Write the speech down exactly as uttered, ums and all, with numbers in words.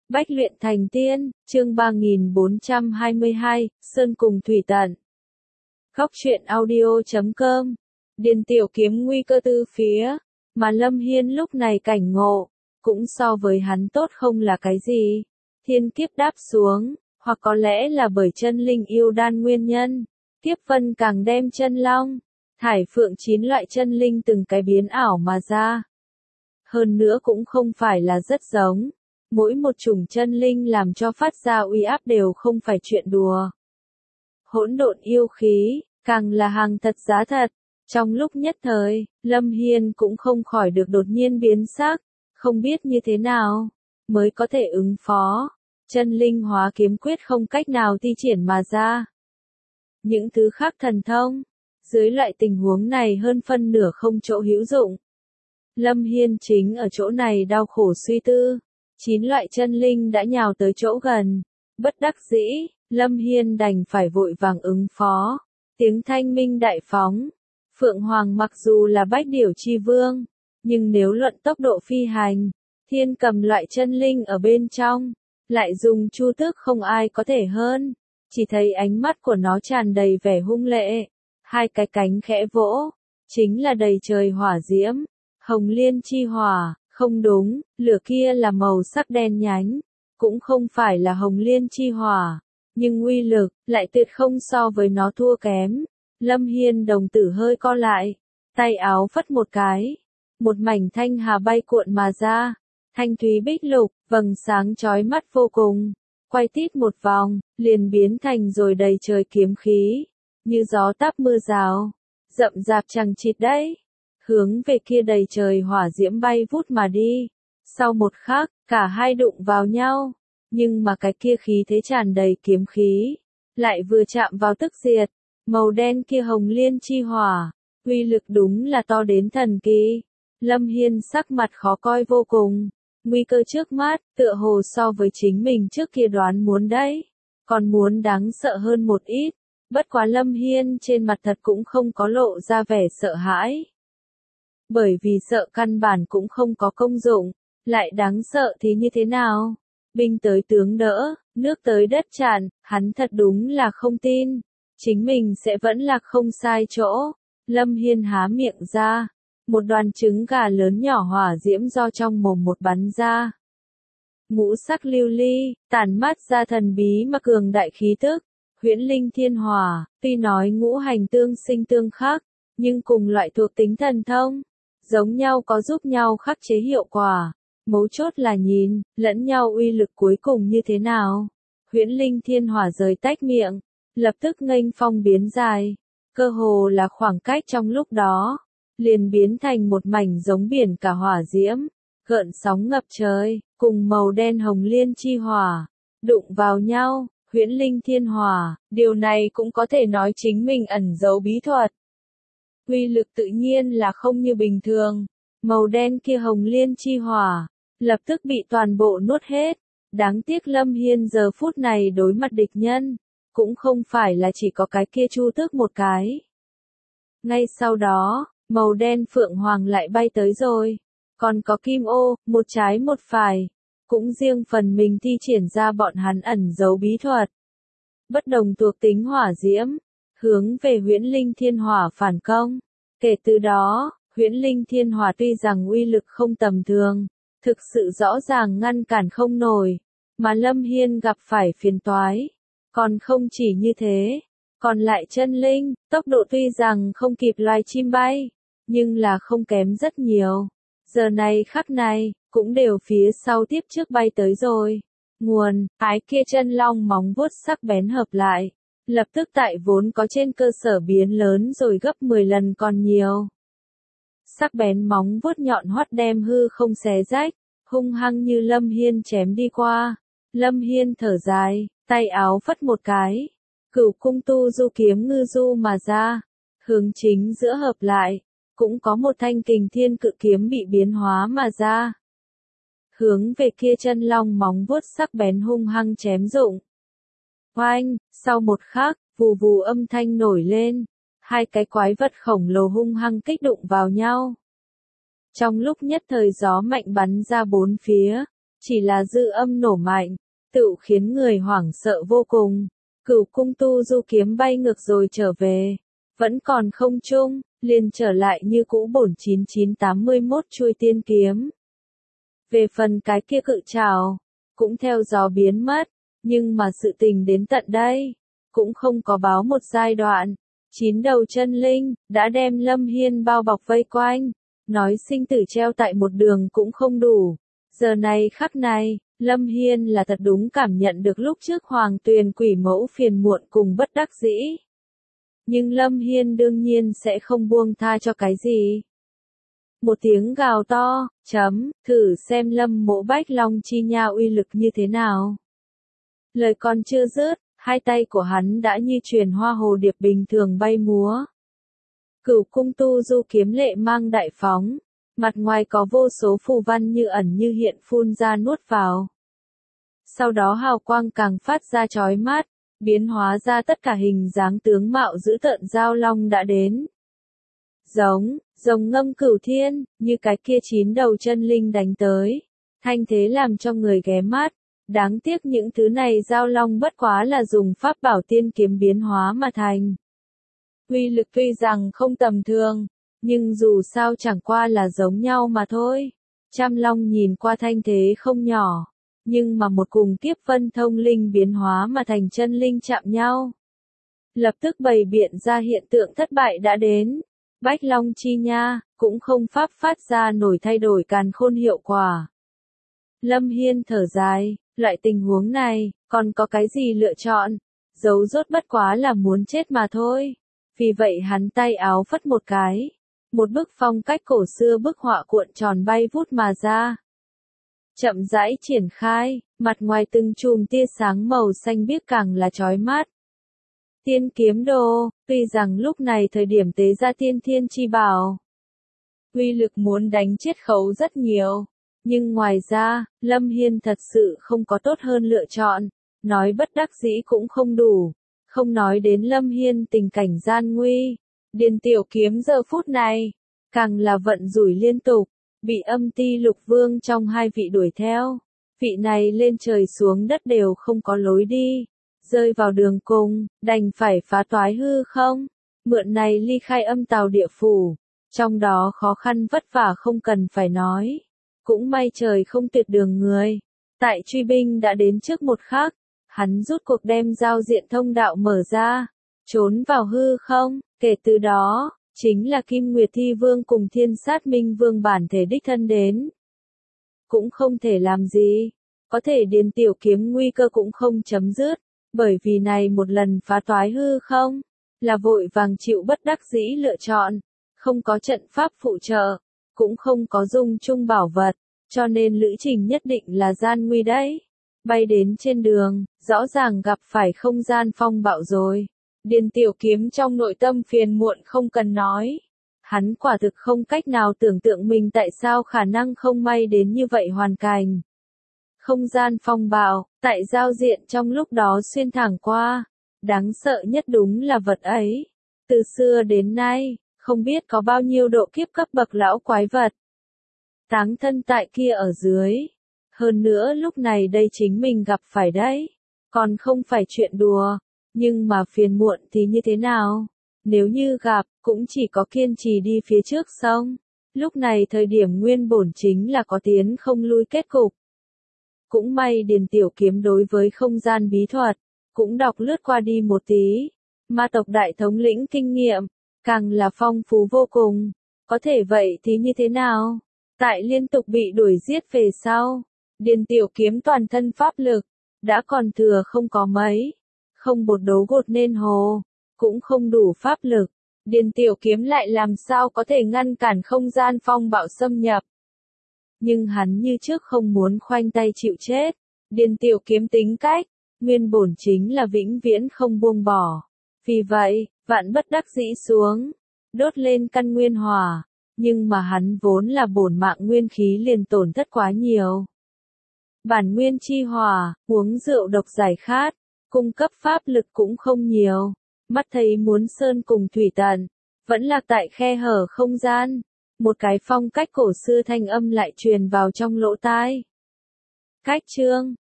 Bách luyện thành tiên, chương ba nghìn bốn trăm hai mươi hai, Sơn cùng Thủy Tận. Góc truyện audio chấm com. Điền Tiểu Kiếm nguy cơ từ phía, mà Lâm Hiên lúc này cảnh ngộ, cũng so với hắn tốt không là cái gì. Thiên kiếp đáp xuống, hoặc có lẽ là bởi chân linh yêu đan nguyên nhân, kiếp vân càng đem chân long, thải phượng chín loại chân linh từng cái biến ảo mà ra. Hơn nữa cũng không phải là rất giống. Mỗi một chủng chân linh làm cho phát ra uy áp đều không phải chuyện đùa. Hỗn độn yêu khí, càng là hàng thật giá thật. Trong lúc nhất thời, Lâm Hiên cũng không khỏi được đột nhiên biến sắc, không biết như thế nào mới có thể ứng phó. Chân linh hóa kiếm quyết không cách nào thi triển mà ra. Những thứ khác thần thông, dưới loại tình huống này hơn phân nửa không chỗ hữu dụng. Lâm Hiên chính ở chỗ này đau khổ suy tư. Chín loại chân linh đã nhào tới chỗ gần. Bất đắc dĩ, Lâm Hiên đành phải vội vàng ứng phó. Tiếng thanh minh đại phóng. Phượng Hoàng mặc dù là bách điểu chi vương, nhưng nếu luận tốc độ phi hành, thiên cầm loại chân linh ở bên trong, lại dùng chu tước không ai có thể hơn. Chỉ thấy ánh mắt của nó tràn đầy vẻ hung lệ. Hai cái cánh khẽ vỗ, chính là đầy trời hỏa diễm. Hồng liên chi hỏa. Không đúng, lửa kia là màu sắc đen nhánh, cũng không phải là hồng liên chi hỏa, nhưng uy lực lại tuyệt không so với nó thua kém. Lâm Hiên đồng tử hơi co lại, tay áo phất một cái, một mảnh thanh hà bay cuộn mà ra, thanh thúy bích lục, vầng sáng chói mắt vô cùng, quay tít một vòng, liền biến thành rồi đầy trời kiếm khí, như gió táp mưa rào, rậm rạp chằng chịt đấy. Hướng về kia đầy trời hỏa diễm bay vút mà đi. Sau một khắc, cả hai đụng vào nhau, nhưng mà cái kia khí thế tràn đầy kiếm khí, lại vừa chạm vào tức diệt. Màu đen kia hồng liên chi hỏa, uy lực đúng là to đến thần kỳ. Lâm Hiên sắc mặt khó coi vô cùng, nguy cơ trước mắt, tựa hồ so với chính mình trước kia đoán muốn đấy, còn muốn đáng sợ hơn một ít. Bất quá Lâm Hiên trên mặt thật cũng không có lộ ra vẻ sợ hãi. Bởi vì sợ căn bản cũng không có công dụng, lại đáng sợ thì như thế nào? Binh tới tướng đỡ, nước tới đất tràn, hắn thật đúng là không tin. Chính mình sẽ vẫn là không sai chỗ. Lâm Hiên há miệng ra, một đoàn trứng gà lớn nhỏ hỏa diễm do trong mồm một bắn ra. Ngũ sắc lưu ly, tản mát ra thần bí mà cường đại khí tức. Huyễn linh thiên hỏa, tuy nói ngũ hành tương sinh tương khắc, nhưng cùng loại thuộc tính thần thông. Giống nhau có giúp nhau khắc chế hiệu quả, mấu chốt là nhìn, lẫn nhau uy lực cuối cùng như thế nào. Huyễn linh thiên hỏa rời tách miệng, lập tức nghênh phong biến dài, cơ hồ là khoảng cách trong lúc đó, liền biến thành một mảnh giống biển cả hỏa diễm, gợn sóng ngập trời, cùng màu đen hồng liên chi hỏa, đụng vào nhau, huyễn linh thiên hỏa, điều này cũng có thể nói chính mình ẩn giấu bí thuật. Uy lực tự nhiên là không như bình thường, màu đen kia hồng liên chi hỏa, lập tức bị toàn bộ nuốt hết. Đáng tiếc Lâm Hiên giờ phút này đối mặt địch nhân, cũng không phải là chỉ có cái kia chu tước một cái. Ngay sau đó, màu đen phượng hoàng lại bay tới rồi, còn có kim ô, một trái một phải, cũng riêng phần mình thi triển ra bọn hắn ẩn giấu bí thuật. Bất đồng thuộc tính hỏa diễm, hướng về huyễn linh thiên hỏa phản công. Kể từ đó, huyễn linh thiên hỏa tuy rằng uy lực không tầm thường, thực sự rõ ràng ngăn cản không nổi, mà Lâm Hiên gặp phải phiền toái. Còn không chỉ như thế, còn lại chân linh, tốc độ tuy rằng không kịp loài chim bay, nhưng là không kém rất nhiều. Giờ này khắc này, cũng đều phía sau tiếp trước bay tới rồi. Nguồn, ái kia chân long móng vuốt sắc bén hợp lại. Lập tức tại vốn có trên cơ sở biến lớn rồi gấp mười lần còn nhiều. Sắc bén móng vuốt nhọn hoắt đem hư không xé rách, hung hăng như Lâm Hiên chém đi qua. Lâm Hiên thở dài, tay áo phất một cái. Cửu cung tu du kiếm ngư du mà ra. Hướng chính giữa hợp lại, cũng có một thanh kình thiên cự kiếm bị biến hóa mà ra. Hướng về kia chân long móng vuốt sắc bén hung hăng chém dụng. Oanh, sau một khắc, vù vù âm thanh nổi lên, hai cái quái vật khổng lồ hung hăng kích đụng vào nhau. Trong lúc nhất thời gió mạnh bắn ra bốn phía, chỉ là dư âm nổ mạnh, tựu khiến người hoảng sợ vô cùng. Cửu cung tu du kiếm bay ngược rồi trở về, vẫn còn không trung, liền trở lại như cũ bổn chín chín tám mốt chuôi tiên kiếm. Về phần cái kia cự trảo, cũng theo gió biến mất, nhưng mà sự tình đến tận đây, cũng không có báo một giai đoạn. Chín đầu chân linh, đã đem Lâm Hiên bao bọc vây quanh, nói sinh tử treo tại một đường cũng không đủ. Giờ này khắc này, Lâm Hiên là thật đúng cảm nhận được lúc trước Hoàng Tuyền quỷ mẫu phiền muộn cùng bất đắc dĩ. Nhưng Lâm Hiên đương nhiên sẽ không buông tha cho cái gì. Một tiếng gào to, chấm, thử xem Lâm Mộ Bách Long chi nha uy lực như thế nào. Lời còn chưa dứt, hai tay của hắn đã như truyền hoa hồ điệp bình thường bay múa. Cửu cung tu du kiếm lệ mang đại phóng, mặt ngoài có vô số phù văn như ẩn như hiện phun ra nuốt vào. Sau đó hào quang càng phát ra chói mắt, biến hóa ra tất cả hình dáng tướng mạo dữ tợn giao long đã đến. Giống, rồng ngâm cửu thiên, như cái kia chín đầu chân linh đánh tới, thanh thế làm cho người ghé mắt. Đáng tiếc những thứ này giao long bất quá là dùng pháp bảo tiên kiếm biến hóa mà thành. Uy lực tuy rằng không tầm thường, nhưng dù sao chẳng qua là giống nhau mà thôi. Trăm long nhìn qua thanh thế không nhỏ, nhưng mà một cùng kiếp vân thông linh biến hóa mà thành chân linh chạm nhau. Lập tức bày biện ra hiện tượng thất bại đã đến. Bách long chi nha, cũng không pháp phát ra nổi thay đổi càn khôn hiệu quả. Lâm Hiên thở dài, loại tình huống này, còn có cái gì lựa chọn? Dấu rốt bất quá là muốn chết mà thôi. Vì vậy hắn tay áo phất một cái. Một bức phong cách cổ xưa bức họa cuộn tròn bay vút mà ra. Chậm rãi triển khai, mặt ngoài từng chùm tia sáng màu xanh biếc càng là chói mắt. Tiên kiếm đồ, tuy rằng lúc này thời điểm tế ra tiên thiên chi bảo, uy lực muốn đánh chết khấu rất nhiều. Nhưng ngoài ra, Lâm Hiên thật sự không có tốt hơn lựa chọn, nói bất đắc dĩ cũng không đủ, không nói đến Lâm Hiên tình cảnh gian nguy. Điền tiểu kiếm giờ phút này, càng là vận rủi liên tục, bị âm ti lục vương trong hai vị đuổi theo, vị này lên trời xuống đất đều không có lối đi, rơi vào đường cùng, đành phải phá toái hư không, mượn này ly khai âm tào địa phủ, trong đó khó khăn vất vả không cần phải nói. Cũng may trời không tuyệt đường người. Tại truy binh đã đến trước một khắc, hắn rút cuộc đem giao diện thông đạo mở ra, trốn vào hư không, kể từ đó, chính là Kim Nguyệt Thi Vương cùng Thiên Sát Minh Vương bản thể đích thân đến. Cũng không thể làm gì, có thể điền tiểu kiếm nguy cơ cũng không chấm dứt, bởi vì này một lần phá toái hư không, là vội vàng chịu bất đắc dĩ lựa chọn, không có trận pháp phụ trợ. Cũng không có dung chung bảo vật, cho nên lữ trình nhất định là gian nguy đấy. Bay đến trên đường, rõ ràng gặp phải không gian phong bạo rồi. Điền tiểu kiếm trong nội tâm phiền muộn không cần nói. Hắn quả thực không cách nào tưởng tượng mình tại sao khả năng không may đến như vậy hoàn cảnh. Không gian phong bạo, tại giao diện trong lúc đó xuyên thẳng qua. Đáng sợ nhất đúng là vật ấy. Từ xưa đến nay, không biết có bao nhiêu độ kiếp cấp bậc lão quái vật. Táng thân tại kia ở dưới. Hơn nữa lúc này đây chính mình gặp phải đấy. Còn không phải chuyện đùa. Nhưng mà phiền muộn thì như thế nào? Nếu như gặp, cũng chỉ có kiên trì đi phía trước xong. Lúc này thời điểm nguyên bổn chính là có tiến không lui kết cục. Cũng may Điền Tiểu Kiếm đối với không gian bí thuật, cũng đọc lướt qua đi một tí. Ma tộc đại thống lĩnh kinh nghiệm, càng là phong phú vô cùng. Có thể vậy thì như thế nào? Tại liên tục bị đuổi giết về sau, Điền Tiểu Kiếm toàn thân pháp lực, đã còn thừa không có mấy. Không bột đấu gột nên hồ, cũng không đủ pháp lực. Điền Tiểu Kiếm lại làm sao có thể ngăn cản không gian phong bạo xâm nhập. Nhưng hắn như trước không muốn khoanh tay chịu chết. Điền Tiểu Kiếm tính cách, nguyên bổn chính là vĩnh viễn không buông bỏ. Vì vậy, vạn bất đắc dĩ xuống, đốt lên căn nguyên hỏa, nhưng mà hắn vốn là bổn mạng nguyên khí liền tổn thất quá nhiều. Bản nguyên chi hỏa, uống rượu độc giải khát, cung cấp pháp lực cũng không nhiều, mắt thấy muốn sơn cùng thủy tận, vẫn lạc tại khe hở không gian, một cái phong cách cổ xưa thanh âm lại truyền vào trong lỗ tai. Cách chương